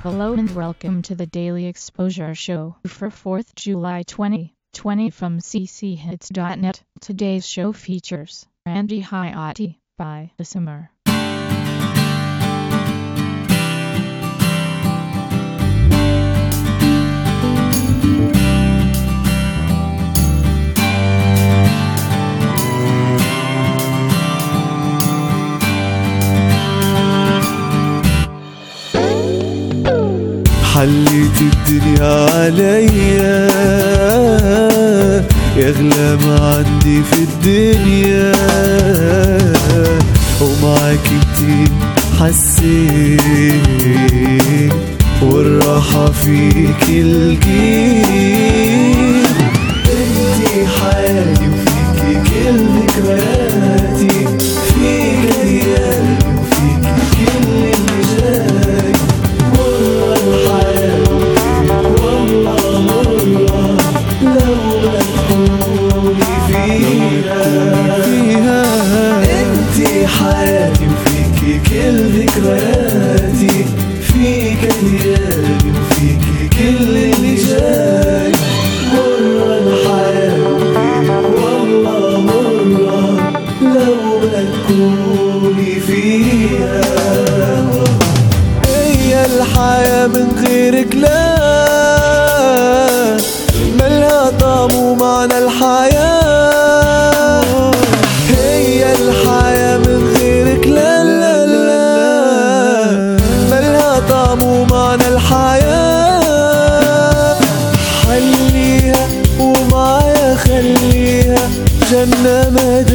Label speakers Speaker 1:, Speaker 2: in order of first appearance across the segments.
Speaker 1: Hello and welcome to the Daily Exposure Show for 4th July 2020 from cchits.net. Today's show features Randy Hayati by Summer.
Speaker 2: حليت الدنيا عليا يغلى ما عندي في الدنيا، ومعاك انتي حسيت والراحة فيك الجيل. انتي حياتي وفيكي كل ذكرياتي، فيك ايامي وفيكي كل اللي جاي. انتي حياتي وفيكي كل ذكرياتي، فيك ايامي وفيكي كل اللي جاي. مرة الحياة والله مرة لو ما تكوني فيها. هي الحياة من غيرك لا ملها طعم ومعنى الحياة. هي الحياة من غيرك لا لا لا ملها طعم ومعنى الحياة. حليها ومعايا خليها جنة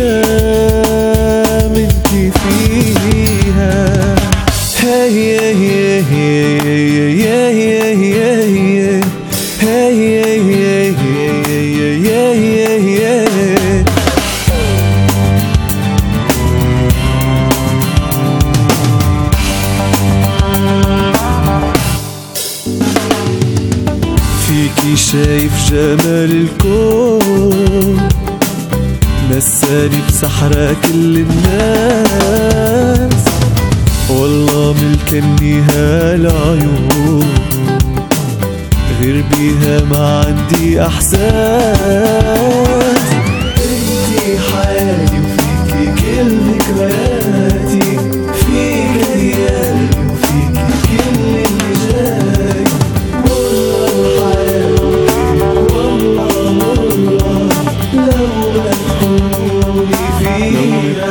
Speaker 2: مدام انتي فيها. هي هي هي هي هي فيكي شايف جمال الكون، نساني بسحرة كل الناس. والله ملكني هالعيون، غير بيها ما عندي احساس. انتي حياتي وفيكي كل ذكرياتي، فيك ايامي وفيكي كل اللي جاي. والله الحياة والله مرة لو ما تكوني فيها.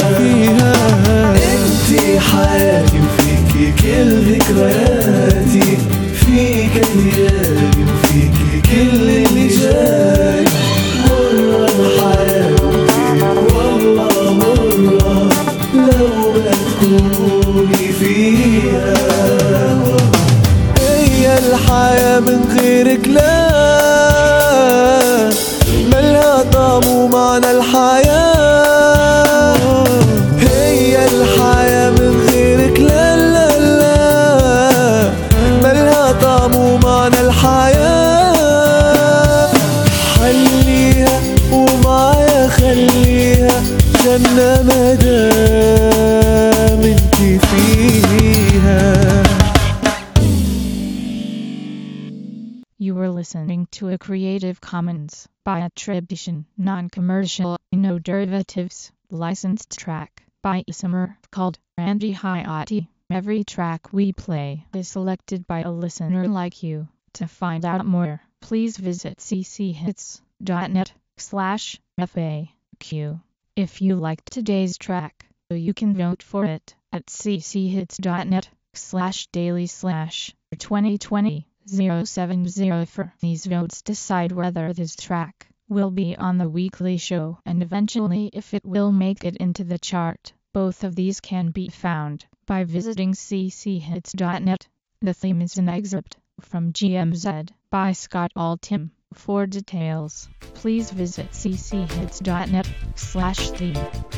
Speaker 2: انتي حياتي وفيكي كل ذكرياتي، فيك ايامي وفيكي كل اللي جاي. مرة الحياة والله مرة لو ما تكوني فيها. هي الحياة من غيرك لا ملها طعم ومعنى الحياة. هي الحياة من غيرك لا لا لا ملها طعم ومعنى الحياة. حليها ومعايا خليها جنة مدام انتي فيها.
Speaker 1: You were listening to a Creative Commons by attribution, non-commercial, no derivatives, licensed track by Summer called Randy Hayati. Every track we play is selected by a listener like you. To find out more, please visit cchits.net/FAQ. If you liked today's track, you can vote for it at cchits.net/daily/2020-070. These votes decide whether this track will be on the weekly show and eventually if it will make it into the chart. Both of these can be found by visiting cchits.net. The theme is an excerpt from GMZ by Scott Altham. For details, please visit cchits.net/theme.